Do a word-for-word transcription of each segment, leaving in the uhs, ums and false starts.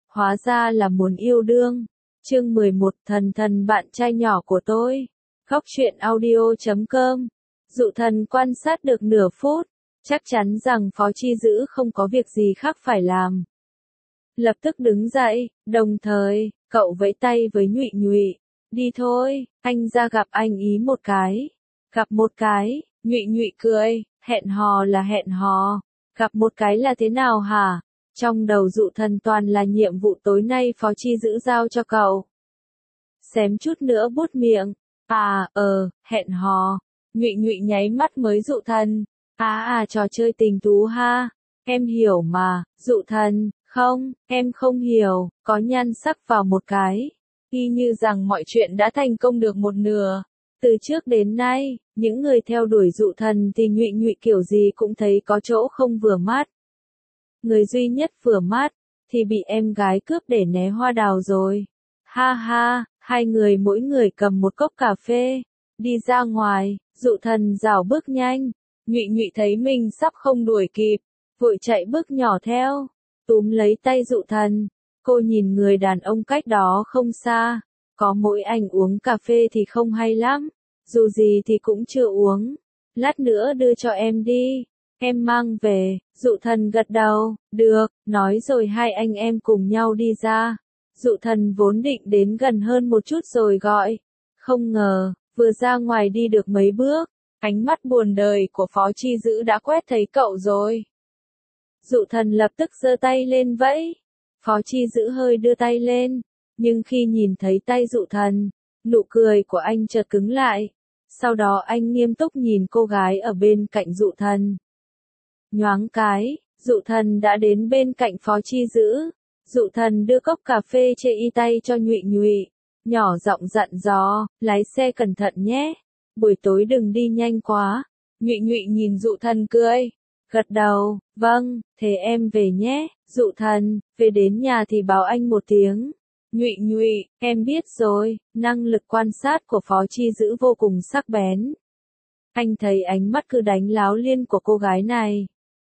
hóa ra là muốn yêu đương. Chương mười một Thần thần bạn trai nhỏ của tôi. Góc truyện audio chấm com. Dụ Thần quan sát được nửa phút, chắc chắn rằng Phó Chi Dữ không có việc gì khác phải làm. Lập tức đứng dậy, đồng thời, cậu vẫy tay với Nhụy Nhụy. Đi thôi, anh ra gặp anh ý một cái. Gặp một cái, Nhụy Nhụy cười, hẹn hò là hẹn hò. Gặp một cái là thế nào hả? Trong đầu Dụ Thần toàn là nhiệm vụ tối nay Phó Chi Dữ giao cho cậu. Xém chút nữa bút miệng. À, ờ, hẹn hò. Nhụy Nhụy nháy mắt mới Dụ Thần. À à trò chơi tình tú ha. Em hiểu mà, Dụ Thần. Không, em không hiểu, có nhan sắc vào một cái. Y như rằng mọi chuyện đã thành công được một nửa. Từ trước đến nay, những người theo đuổi Dụ Thần thì Nhụy Nhụy kiểu gì cũng thấy có chỗ không vừa mắt. Người duy nhất vừa mắt, thì bị em gái cướp để né hoa đào rồi. Ha ha, hai người mỗi người cầm một cốc cà phê. Đi ra ngoài, Dụ Thần rảo bước nhanh. Nhụy Nhụy thấy mình sắp không đuổi kịp, vội chạy bước nhỏ theo. Túm lấy tay Dụ Thần, cô nhìn người đàn ông cách đó không xa, có mỗi anh uống cà phê thì không hay lắm, dù gì thì cũng chưa uống, lát nữa đưa cho em đi, em mang về. Dụ Thần gật đầu, được, nói rồi hai anh em cùng nhau đi ra. Dụ Thần vốn định đến gần hơn một chút rồi gọi, không ngờ, vừa ra ngoài đi được mấy bước, ánh mắt buồn đời của Phó Chi Dữ đã quét thấy cậu rồi. Dụ Thần lập tức giơ tay lên vẫy. Phó Chi Dữ hơi đưa tay lên, nhưng khi nhìn thấy tay Dụ Thần, nụ cười của anh chợt cứng lại. Sau đó anh nghiêm túc nhìn cô gái ở bên cạnh Dụ Thần. Nhoáng cái, Dụ Thần đã đến bên cạnh Phó Chi Dữ. Dụ Thần đưa cốc cà phê chê y tay cho Nhụy Nhụy, nhỏ giọng dặn dò, lái xe cẩn thận nhé, buổi tối đừng đi nhanh quá. Nhụy Nhụy nhìn Dụ Thần cười, gật đầu, vâng, thế em về nhé. Dụ Thần, về đến nhà thì báo anh một tiếng. Nhụy Nhụy, em biết rồi. Năng lực quan sát của Phó Chi Dữ vô cùng sắc bén. Anh thấy ánh mắt cứ đánh láo liên của cô gái này.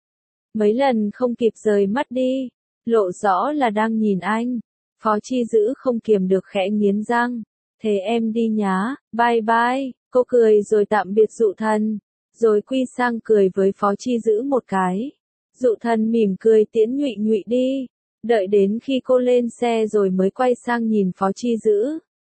Mấy lần không kịp rời mắt đi, lộ rõ là đang nhìn anh. Phó Chi Dữ không kiềm được khẽ nghiến răng. Thế em đi nhá, bye bye. Cô cười rồi tạm biệt Dụ Thần, rồi quy sang cười với Phó Chi Dữ một cái. Dụ Thần mỉm cười tiễn Nhụy Nhụy đi, đợi đến khi cô lên xe rồi mới quay sang nhìn Phó Chi Dữ.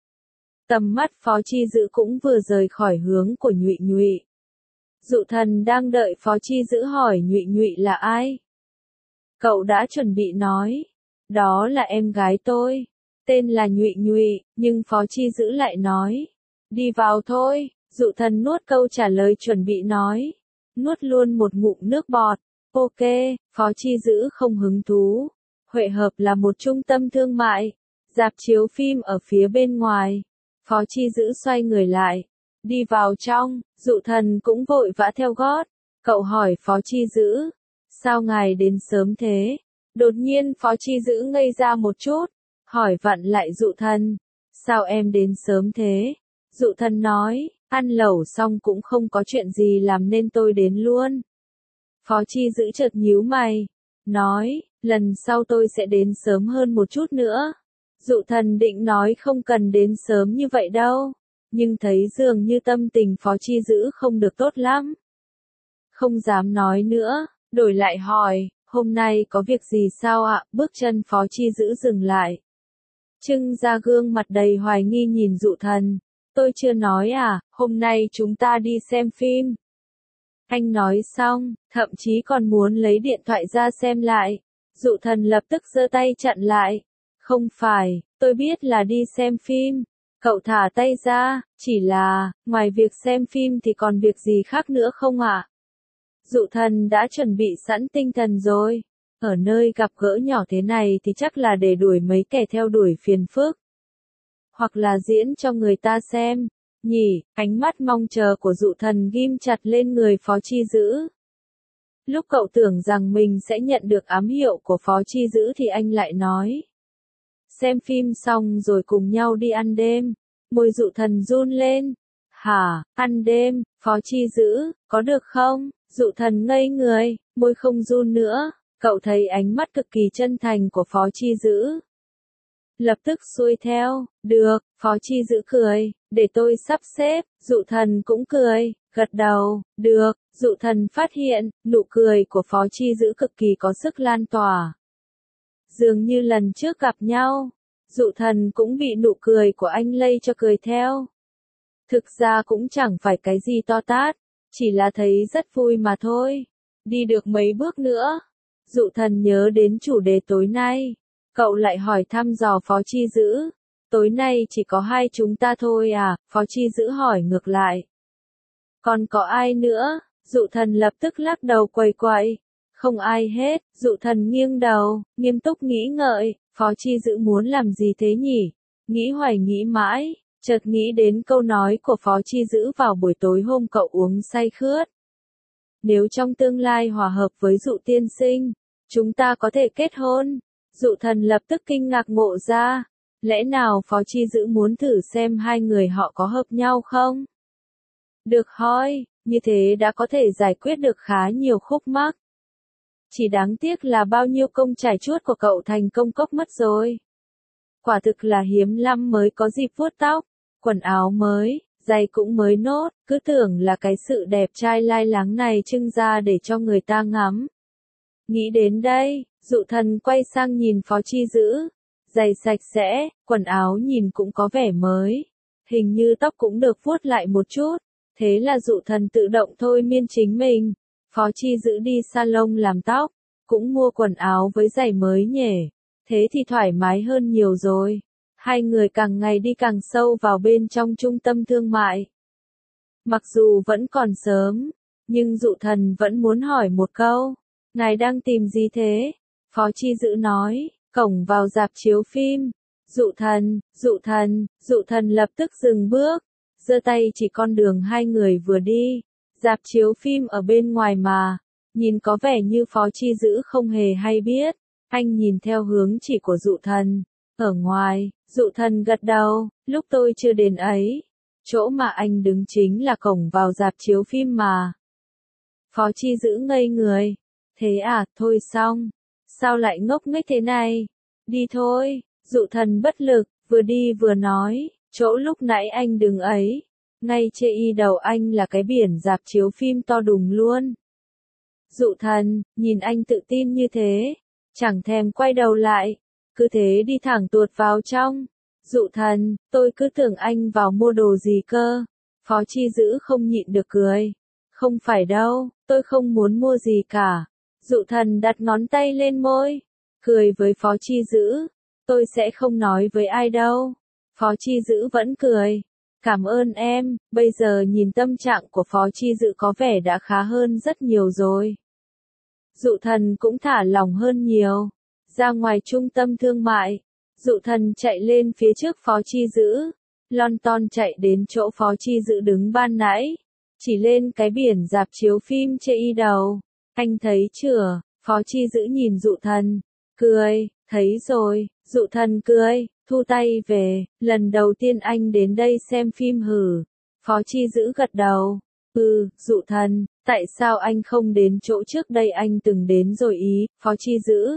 Tầm mắt Phó Chi Dữ cũng vừa rời khỏi hướng của Nhụy Nhụy. Dụ Thần đang đợi Phó Chi Dữ hỏi Nhụy Nhụy là ai. Cậu đã chuẩn bị nói, đó là em gái tôi, tên là Nhụy Nhụy, nhưng Phó Chi Dữ lại nói, đi vào thôi. Dụ Thần nuốt câu trả lời chuẩn bị nói, nuốt luôn một ngụm nước bọt. Ok, Phó Chi Dữ không hứng thú. Huệ Hợp là một trung tâm thương mại, rạp chiếu phim ở phía bên ngoài. Phó Chi Dữ xoay người lại, đi vào trong. Dụ Thần cũng vội vã theo gót. Cậu hỏi Phó Chi Dữ, sao ngài đến sớm thế? Đột nhiên Phó Chi Dữ ngây ra một chút, hỏi vặn lại Dụ Thần, sao em đến sớm thế? Dụ Thần nói, ăn lẩu xong cũng không có chuyện gì làm nên tôi đến luôn. Phó Chi Dữ chợt nhíu mày, nói, lần sau tôi sẽ đến sớm hơn một chút nữa. Dụ Thần định nói không cần đến sớm như vậy đâu, nhưng thấy dường như tâm tình Phó Chi Dữ không được tốt lắm. Không dám nói nữa, đổi lại hỏi, hôm nay có việc gì sao ạ? Bước chân Phó Chi Dữ dừng lại, trưng ra gương mặt đầy hoài nghi nhìn Dụ Thần. Tôi chưa nói à, hôm nay chúng ta đi xem phim. Anh nói xong, thậm chí còn muốn lấy điện thoại ra xem lại. Dụ Thần lập tức giơ tay chặn lại. Không phải, tôi biết là đi xem phim. Cậu thả tay ra, chỉ là, ngoài việc xem phim thì còn việc gì khác nữa không ạ? Dụ Thần đã chuẩn bị sẵn tinh thần rồi. Ở nơi gặp gỡ nhỏ thế này thì chắc là để đuổi mấy kẻ theo đuổi phiền phức. Hoặc là diễn cho người ta xem. Nhỉ, ánh mắt mong chờ của Dụ Thần ghim chặt lên người Phó Chi Dữ. Lúc cậu tưởng rằng mình sẽ nhận được ám hiệu của Phó Chi Dữ thì anh lại nói. Xem phim xong rồi cùng nhau đi ăn đêm. Môi Dụ Thần run lên. Hả, ăn đêm, Phó Chi Dữ, có được không? Dụ Thần ngây người, môi không run nữa. Cậu thấy ánh mắt cực kỳ chân thành của Phó Chi Dữ. lập tức xuôi theo, được, Phó Chi Dữ cười, để tôi sắp xếp, Dụ Thần cũng cười, gật đầu, được, Dụ Thần phát hiện, nụ cười của Phó Chi Dữ cực kỳ có sức lan tỏa. Dường như lần trước gặp nhau, Dụ Thần cũng bị nụ cười của anh lây cho cười theo. Thực ra cũng chẳng phải cái gì to tát, chỉ là thấy rất vui mà thôi. Đi được mấy bước nữa, Dụ Thần nhớ đến chủ đề tối nay, cậu lại hỏi thăm dò Phó Chi Dữ. Tối nay chỉ có hai chúng ta thôi à? Phó Chi Dữ hỏi ngược lại. Còn có ai nữa? Dụ Thần lập tức lắc đầu quầy quậy. Không ai hết. Dụ Thần nghiêng đầu, nghiêm túc nghĩ ngợi, Phó Chi Dữ muốn làm gì thế nhỉ? Nghĩ hoài nghĩ mãi, chợt nghĩ đến câu nói của Phó Chi Dữ vào buổi tối hôm cậu uống say khướt. Nếu trong tương lai hòa hợp với Dụ tiên sinh, chúng ta có thể kết hôn. Dụ Thần lập tức kinh ngạc ngộ ra. Lẽ nào Phó Chi Dữ muốn thử xem hai người họ có hợp nhau không? Được hoi, như thế đã có thể giải quyết được khá nhiều khúc mắc. Chỉ đáng tiếc là bao nhiêu công trải chuốt của cậu thành công cốc mất rồi. Quả thực là hiếm lắm mới có dịp vuốt tóc, quần áo mới, giày cũng mới nốt, cứ tưởng là cái sự đẹp trai lai láng này trưng ra để cho người ta ngắm. Nghĩ đến đây, Dụ Thần quay sang nhìn Phó Chi Dữ. Giày sạch sẽ, quần áo nhìn cũng có vẻ mới. Hình như tóc cũng được vuốt lại một chút. Thế là Dụ Thần tự động thôi miên chính mình. Phó Chi Dữ đi salon làm tóc, cũng mua quần áo với giày mới nhỉ. Thế thì thoải mái hơn nhiều rồi. Hai người càng ngày đi càng sâu vào bên trong trung tâm thương mại. Mặc dù vẫn còn sớm, nhưng Dụ Thần vẫn muốn hỏi một câu. Ngài đang tìm gì thế? Phó Chi Dữ nói, cổng vào rạp chiếu phim. Dụ Thần, Dụ Thần, Dụ Thần lập tức dừng bước, giơ tay chỉ con đường hai người vừa đi. Rạp chiếu phim ở bên ngoài mà, nhìn có vẻ như Phó Chi Dữ không hề hay biết. Anh nhìn theo hướng chỉ của Dụ Thần. Ở ngoài, Dụ Thần gật đầu, lúc tôi chưa đến ấy. Chỗ mà anh đứng chính là cổng vào rạp chiếu phim mà. Phó Chi Dữ ngây người. Thế à, thôi xong. Sao lại ngốc nghếch thế này? Đi thôi. Dụ Thần bất lực, vừa đi vừa nói, chỗ lúc nãy anh đứng ấy. Ngay trên y đầu anh là cái biển rạp chiếu phim to đùng luôn. Dụ Thần, nhìn anh tự tin như thế, chẳng thèm quay đầu lại, cứ thế đi thẳng tuột vào trong. Dụ Thần, tôi cứ tưởng anh vào mua đồ gì cơ. Phó Chi Dữ không nhịn được cười. Không phải đâu, tôi không muốn mua gì cả. Dụ Thần đặt ngón tay lên môi, cười với Phó Chi Dữ. Tôi sẽ không nói với ai đâu. Phó Chi Dữ vẫn cười. Cảm ơn em, bây giờ nhìn tâm trạng của Phó Chi Dữ có vẻ đã khá hơn rất nhiều rồi. Dụ Thần cũng thả lỏng hơn nhiều. Ra ngoài trung tâm thương mại, Dụ Thần chạy lên phía trước Phó Chi Dữ. Lon ton chạy đến chỗ Phó Chi Dữ đứng ban nãy. Chỉ lên cái biển rạp chiếu phim trên y đầu. Anh thấy chưa? Phó Chi Dữ nhìn Dụ Thần. Cười, thấy rồi. Dụ Thần cười, thu tay về. Lần đầu tiên anh đến đây xem phim hử. Phó Chi Dữ gật đầu. Ừ, Dụ Thần, tại sao anh không đến chỗ trước đây anh từng đến rồi ý? Phó Chi Dữ.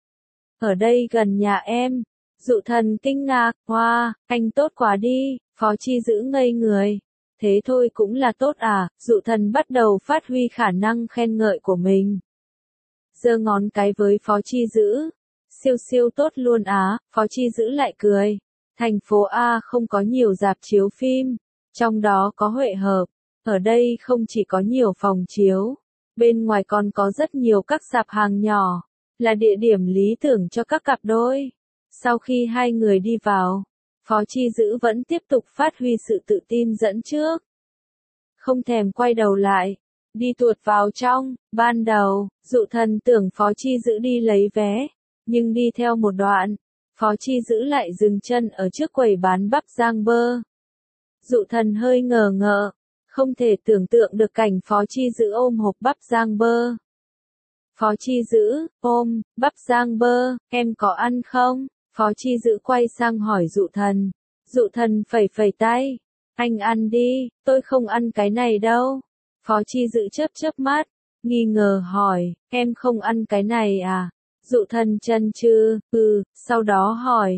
Ở đây gần nhà em. Dụ Thần kinh ngạc, hoa, wow, anh tốt quá đi. Phó Chi Dữ ngây người. Thế thôi cũng là tốt à? Dụ Thần bắt đầu phát huy khả năng khen ngợi của mình. Giơ ngón cái với Phó Chi Dữ. Siêu siêu tốt luôn á. Phó Chi Dữ lại cười. Thành phố A không có nhiều rạp chiếu phim, trong đó có Huệ Hợp. Ở đây không chỉ có nhiều phòng chiếu, bên ngoài còn có rất nhiều các sạp hàng nhỏ, là địa điểm lý tưởng cho các cặp đôi. Sau khi hai người đi vào, Phó Chi Dữ vẫn tiếp tục phát huy sự tự tin dẫn trước. Không thèm quay đầu lại, đi tuột vào trong. Ban đầu, Dụ Thần tưởng Phó Chi Dữ đi lấy vé, nhưng đi theo một đoạn, Phó Chi Dữ lại dừng chân ở trước quầy bán bắp rang bơ. Dụ Thần hơi ngờ ngợ, không thể tưởng tượng được cảnh Phó Chi Dữ ôm hộp bắp rang bơ. Phó Chi Dữ, ôm, bắp rang bơ, em có ăn không? Phó Chi Dữ quay sang hỏi Dụ Thần. Dụ Thần phẩy phẩy tay. Anh ăn đi, tôi không ăn cái này đâu. Phó Chi Dữ chớp chớp mắt, nghi ngờ hỏi, em không ăn cái này à? Dụ Thần chần chừ, ừ, sau đó hỏi,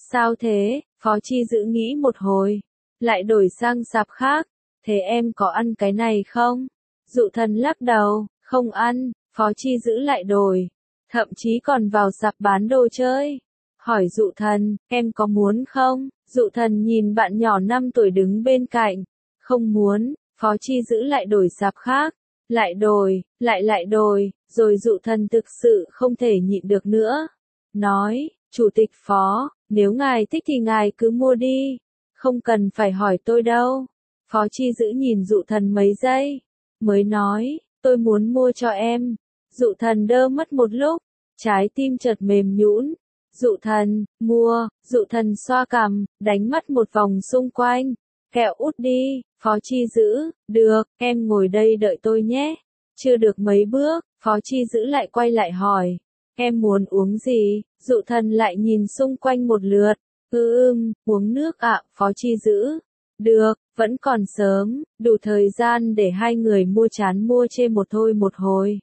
Sao thế? Phó Chi Dữ nghĩ một hồi, lại đổi sang sạp khác. Thế em có ăn cái này không? Dụ Thần lắc đầu, không ăn. Phó Chi Dữ lại đổi, thậm chí còn vào sạp bán đồ chơi. Hỏi Dụ Thần, em có muốn không? Dụ Thần nhìn bạn nhỏ năm tuổi đứng bên cạnh. Không muốn. Phó Chi Dữ lại đổi sạp khác. Lại đổi, lại lại đổi, rồi Dụ Thần thực sự không thể nhịn được nữa. Nói, Chủ tịch Phó, nếu ngài thích thì ngài cứ mua đi. Không cần phải hỏi tôi đâu. Phó Chi Dữ nhìn Dụ Thần mấy giây. Mới nói, tôi muốn mua cho em. Dụ Thần đơ mất một lúc. Trái tim chợt mềm nhũn. Dụ Thần, mua. Dụ Thần xoa cằm, đánh mắt một vòng xung quanh. Kẹo út đi. Phó Chi Dữ, được, em ngồi đây đợi tôi nhé. Chưa được mấy bước, Phó Chi Dữ lại quay lại hỏi. Em muốn uống gì? Dụ Thần lại nhìn xung quanh một lượt. Ừ ưm, uống nước ạ, Phó Chi Dữ. Được, vẫn còn sớm, đủ thời gian để hai người mua chán mua chê một thôi một hồi.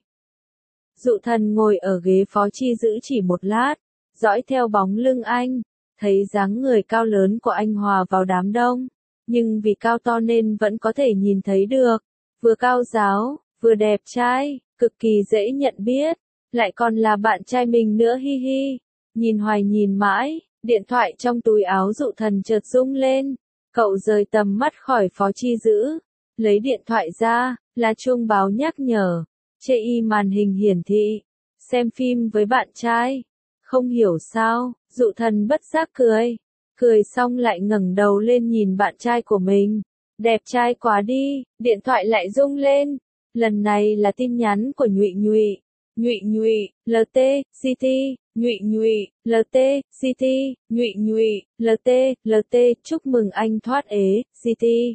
Dụ Thần ngồi ở ghế Phó Chi Dữ chỉ một lát, dõi theo bóng lưng anh, thấy dáng người cao lớn của anh hòa vào đám đông, nhưng vì cao to nên vẫn có thể nhìn thấy được, vừa cao ráo, vừa đẹp trai, cực kỳ dễ nhận biết, lại còn là bạn trai mình nữa hi hi. Nhìn hoài nhìn mãi, điện thoại trong túi áo Dụ Thần chợt rung lên, cậu rời tầm mắt khỏi Phó Chi Dữ, lấy điện thoại ra, là chuông báo nhắc nhở. Chê y màn hình hiển thị, xem phim với bạn trai. Không hiểu sao, Dụ Thần bất giác cười. Cười xong lại ngẩng đầu lên nhìn bạn trai của mình. Đẹp trai quá đi, điện thoại lại rung lên. Lần này là tin nhắn của Nhụy Nhụy. Nhụy Nhụy, lờ tê, City, Nhụy Nhụy, lờ tê, City, Nhụy Nhụy, lờ tê, lờ tê, chúc mừng anh thoát ế, City.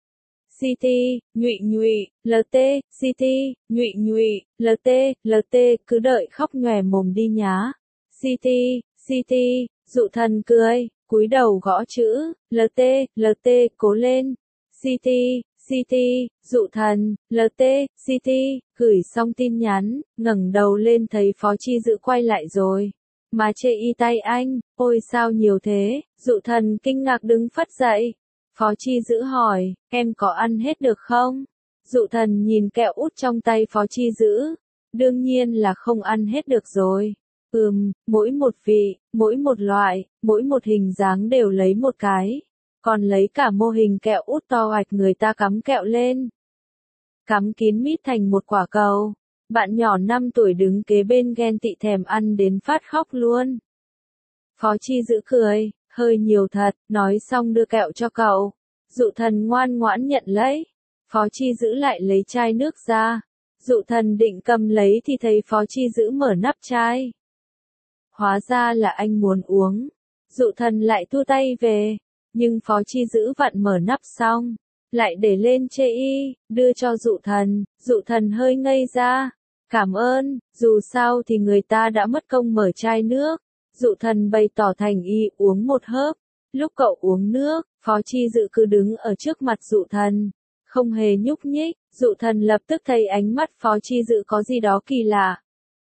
City, Nhụy Nhụy, lờ tê, City, Nhụy Nhụy, lờ tê, lờ tê, cứ đợi khóc nhòe mồm đi nhá. City, City, Dụ Thần cười, cúi đầu gõ chữ, lờ tê, lờ tê, cố lên. City, City, Dụ Thần, lờ tê, City, gửi xong tin nhắn, ngẩng đầu lên thấy Phó Chi Dữ quay lại rồi. Mà chê y tay anh, ôi sao nhiều thế, Dụ Thần kinh ngạc đứng phắt dậy. Phó Chi Dữ hỏi, em có ăn hết được không? Dụ Thần nhìn kẹo út trong tay Phó Chi Dữ. Đương nhiên là không ăn hết được rồi. Ừm, mỗi một vị, mỗi một loại, mỗi một hình dáng đều lấy một cái. Còn lấy cả mô hình kẹo út to hoạch người ta cắm kẹo lên. Cắm kín mít thành một quả cầu. Bạn nhỏ năm tuổi đứng kế bên ghen tị thèm ăn đến phát khóc luôn. Phó Chi Dữ cười, hơi nhiều thật, nói xong đưa kẹo cho cậu. Dụ Thần ngoan ngoãn nhận lấy. Phó Chi Dữ lại lấy chai nước ra. Dụ Thần định cầm lấy thì thấy Phó Chi Dữ mở nắp chai. Hóa ra là anh muốn uống. Dụ Thần lại thu tay về. Nhưng Phó Chi Dữ vặn mở nắp xong, lại để lên chê y, đưa cho Dụ Thần. Dụ Thần hơi ngây ra. Cảm ơn, dù sao thì người ta đã mất công mở chai nước. Dụ Thần bày tỏ thành ý uống một hớp. Lúc cậu uống nước, Phó Chi Dữ cứ đứng ở trước mặt Dụ Thần, không hề nhúc nhích. Dụ Thần lập tức thấy ánh mắt Phó Chi Dữ có gì đó kỳ lạ.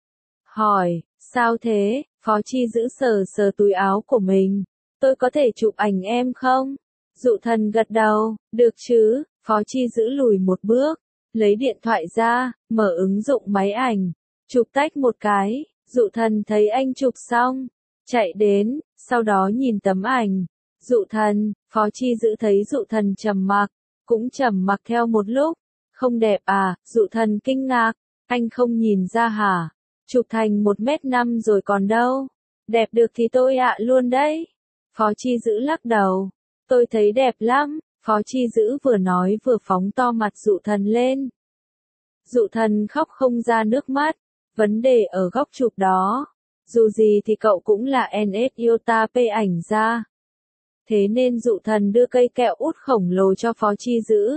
Hỏi, sao thế? Phó Chi Dữ sờ sờ túi áo của mình. Tôi có thể chụp ảnh em không? Dụ Thần gật đầu, được chứ? Phó Chi Dữ lùi một bước, lấy điện thoại ra, mở ứng dụng máy ảnh, chụp tách một cái. Dụ Thần thấy anh chụp xong, chạy đến, sau đó nhìn tấm ảnh. Dụ Thần, Phó Chi Dữ thấy Dụ Thần trầm mặc, cũng trầm mặc theo một lúc. Không đẹp à? Dụ Thần kinh ngạc, anh không nhìn ra hả? Chụp thành một mét năm rồi còn đâu. Đẹp được thì tôi ạ luôn đấy. Phó Chi Dữ lắc đầu. Tôi thấy đẹp lắm. Phó Chi Dữ vừa nói vừa phóng to mặt Dụ Thần lên. Dụ Thần khóc không ra nước mắt. Vấn đề ở góc chụp đó. Dù gì thì cậu cũng là en ét Iota P ảnh ra. Thế nên Dụ Thần đưa cây kẹo út khổng lồ cho Phó Chi Dữ.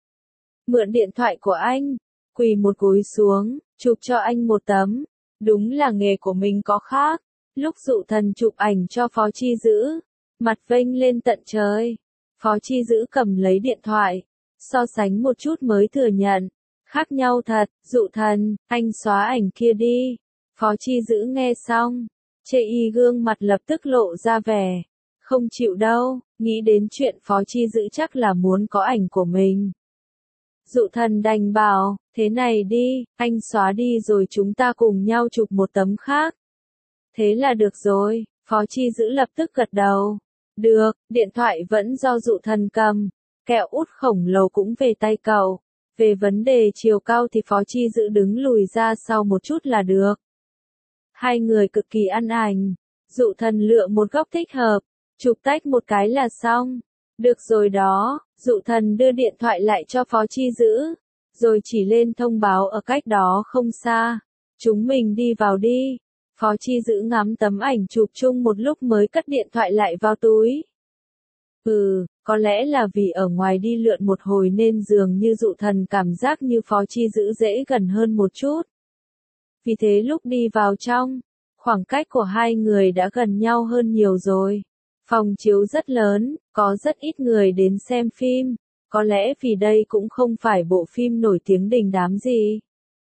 Mượn điện thoại của anh. Quỳ một gối xuống, chụp cho anh một tấm. Đúng là nghề của mình có khác. Lúc Dụ Thần chụp ảnh cho Phó Chi Dữ, mặt vênh lên tận trời. Phó Chi Dữ cầm lấy điện thoại, so sánh một chút mới thừa nhận. Khác nhau thật. Dụ Thần, anh xóa ảnh kia đi. Phó Chi Dữ nghe xong, chê y gương mặt lập tức lộ ra vẻ Không chịu đâu, nghĩ đến chuyện Phó Chi Dữ chắc là muốn có ảnh của mình. Dụ thần đành bảo, thế này đi, anh xóa đi rồi chúng ta cùng nhau chụp một tấm khác. Thế là được rồi, Phó Chi Dữ lập tức gật đầu. Được, điện thoại vẫn do dụ thần cầm, kẹo út khổng lồ cũng về tay cậu. Về vấn đề chiều cao thì Phó Chi Dữ đứng lùi ra sau một chút là được. Hai người cực kỳ ăn ảnh, dụ thần lựa một góc thích hợp, chụp tách một cái là xong. Được rồi đó, dụ thần đưa điện thoại lại cho Phó Chi Dữ, rồi chỉ lên thông báo ở cách đó không xa. Chúng mình đi vào đi. Phó Chi Dữ ngắm tấm ảnh chụp chung một lúc mới cất điện thoại lại vào túi. Ừ, có lẽ là vì ở ngoài đi lượn một hồi nên dường như dụ thần cảm giác như Phó Chi Dữ dễ gần hơn một chút. Vì thế lúc đi vào trong, khoảng cách của hai người đã gần nhau hơn nhiều rồi. Phòng chiếu rất lớn, có rất ít người đến xem phim, có lẽ vì đây cũng không phải bộ phim nổi tiếng đình đám gì.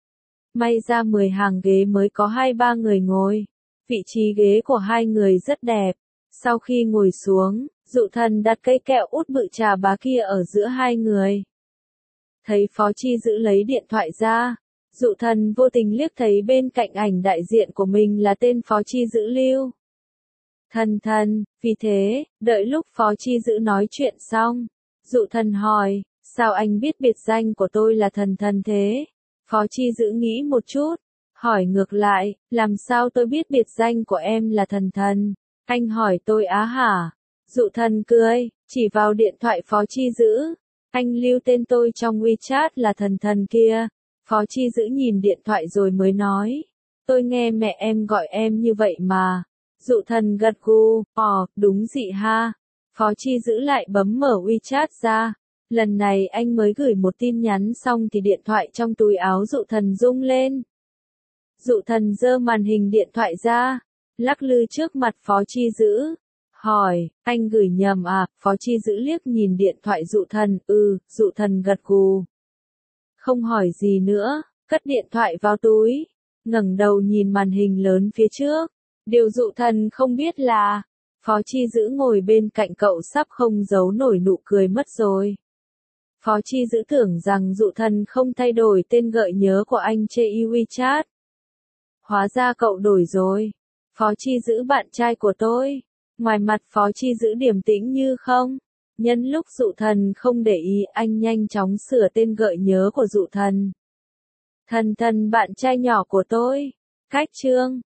May ra mười hàng ghế mới có hai ba người ngồi, vị trí ghế của hai người rất đẹp. Sau khi ngồi xuống, dụ thần đặt cây kẹo út bự trà bá kia ở giữa hai người. Thấy Phó Chi Dữ lấy điện thoại ra, dụ thần vô tình liếc thấy bên cạnh ảnh đại diện của mình là tên Phó Chi Dữ lưu. Thần thần, vì thế, đợi lúc Phó Chi Dữ nói chuyện xong, dụ thần hỏi, sao anh biết biệt danh của tôi là thần thần thế? Phó Chi Dữ nghĩ một chút, hỏi ngược lại, làm sao tôi biết biệt danh của em là thần thần? Anh hỏi tôi á hả? Dụ thần cười, chỉ vào điện thoại Phó Chi Dữ. Anh lưu tên tôi trong WeChat là thần thần kia. Phó Chi Dữ nhìn điện thoại rồi mới nói. Tôi nghe mẹ em gọi em như vậy mà. Dụ thần gật gù, ồ, đúng dị ha. Phó Chi Dữ lại bấm mở WeChat ra. Lần này anh mới gửi một tin nhắn xong thì điện thoại trong túi áo dụ thần rung lên. Dụ thần giơ màn hình điện thoại ra, lắc lư trước mặt Phó Chi Dữ. Hỏi, anh gửi nhầm à? Phó Chi Dữ liếc nhìn điện thoại dụ thần, ừ, dụ thần gật gù. Không hỏi gì nữa, cất điện thoại vào túi, ngẩng đầu nhìn màn hình lớn phía trước. Điều dụ thần không biết là, Phó Chi Dữ ngồi bên cạnh cậu sắp không giấu nổi nụ cười mất rồi. Phó Chi Dữ tưởng rằng dụ thần không thay đổi tên gợi nhớ của anh trên WeChat. Hóa ra cậu đổi rồi. Phó Chi Dữ bạn trai của tôi. Ngoài mặt Phó Chi Dữ điềm tĩnh như không. Nhân lúc dụ thần không để ý, anh nhanh chóng sửa tên gợi nhớ của dụ thần. Thần thần bạn trai nhỏ của tôi. Cách chương.